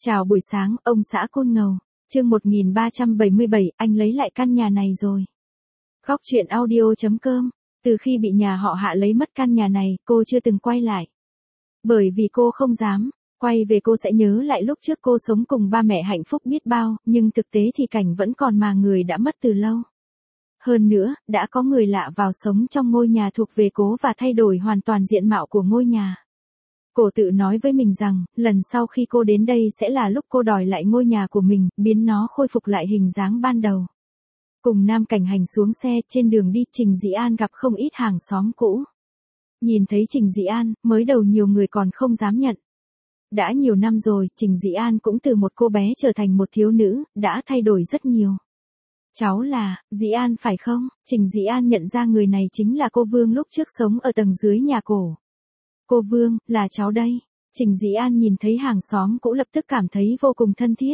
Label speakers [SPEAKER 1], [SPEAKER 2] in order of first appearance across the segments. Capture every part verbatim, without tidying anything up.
[SPEAKER 1] Chào buổi sáng, ông xã Côn Ngầu. Chương một nghìn ba trăm bảy mươi bảy, anh lấy lại căn nhà này rồi. Góc truyện audio chấm com. Từ khi bị nhà họ Hạ lấy mất căn nhà này, cô chưa từng quay lại. Bởi vì cô không dám. Quay về cô sẽ nhớ lại lúc trước cô sống cùng ba mẹ hạnh phúc biết bao, nhưng thực tế thì cảnh vẫn còn mà người đã mất từ lâu. Hơn nữa, đã có người lạ vào sống trong ngôi nhà thuộc về cô và thay đổi hoàn toàn diện mạo của ngôi nhà. Cô tự nói với mình rằng, lần sau khi cô đến đây sẽ là lúc cô đòi lại ngôi nhà của mình, biến nó khôi phục lại hình dáng ban đầu. Cùng Nam Cảnh Hành xuống xe, trên đường đi, Trình Dĩ An gặp không ít hàng xóm cũ. Nhìn thấy Trình Dĩ An, mới đầu nhiều người còn không dám nhận. Đã nhiều năm rồi, Trình Dĩ An cũng từ một cô bé trở thành một thiếu nữ, đã thay đổi rất nhiều. Cháu là, Dĩ An phải không? Trình Dĩ An nhận ra người này chính là cô Vương lúc trước sống ở tầng dưới nhà cổ. Cô Vương, là cháu đây. Trình Dĩ An nhìn thấy hàng xóm cũ lập tức cảm thấy vô cùng thân thiết.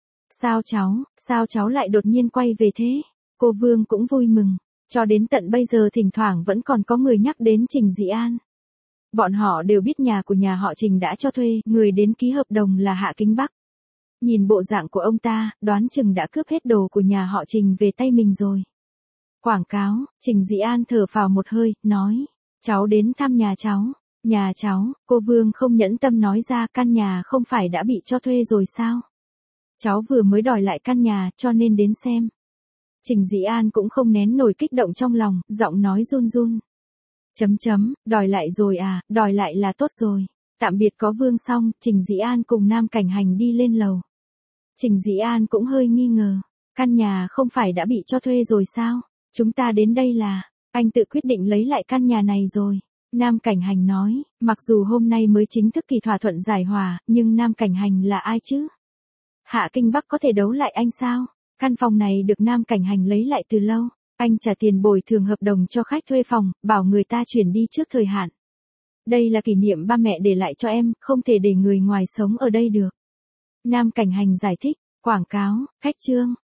[SPEAKER 1] Sao cháu, sao cháu lại đột nhiên quay về thế? Cô Vương cũng vui mừng. Cho đến tận bây giờ thỉnh thoảng vẫn còn có người nhắc đến Trình Dĩ An. Bọn họ đều biết nhà của nhà họ Trình đã cho thuê, người đến ký hợp đồng là Hạ Kinh Bắc. Nhìn bộ dạng của ông ta, đoán chừng đã cướp hết đồ của nhà họ Trình về tay mình rồi. Quảng cáo, Trình Dĩ An thở phào một hơi, nói, cháu đến thăm nhà cháu. Nhà cháu, cô Vương không nhẫn tâm nói ra, căn nhà không phải đã bị cho thuê rồi sao? Cháu vừa mới đòi lại căn nhà, cho nên đến xem. Trình Dĩ An cũng không nén nổi kích động trong lòng, giọng nói run run. Chấm chấm, đòi lại rồi à, đòi lại là tốt rồi. Tạm biệt có Vương xong, Trình Dĩ An cùng Nam Cảnh Hành đi lên lầu. Trình Dĩ An cũng hơi nghi ngờ, căn nhà không phải đã bị cho thuê rồi sao? Chúng ta đến đây là, anh tự quyết định lấy lại căn nhà này rồi. Nam Cảnh Hành nói, mặc dù hôm nay mới chính thức kỳ thỏa thuận giải hòa, nhưng Nam Cảnh Hành là ai chứ? Hạ Kinh Bắc có thể đấu lại anh sao? Căn phòng này được Nam Cảnh Hành lấy lại từ lâu. Anh trả tiền bồi thường hợp đồng cho khách thuê phòng, bảo người ta chuyển đi trước thời hạn. Đây là kỷ niệm ba mẹ để lại cho em, không thể để người ngoài sống ở đây được. Nam Cảnh Hành giải thích, quảng cáo, khách trương,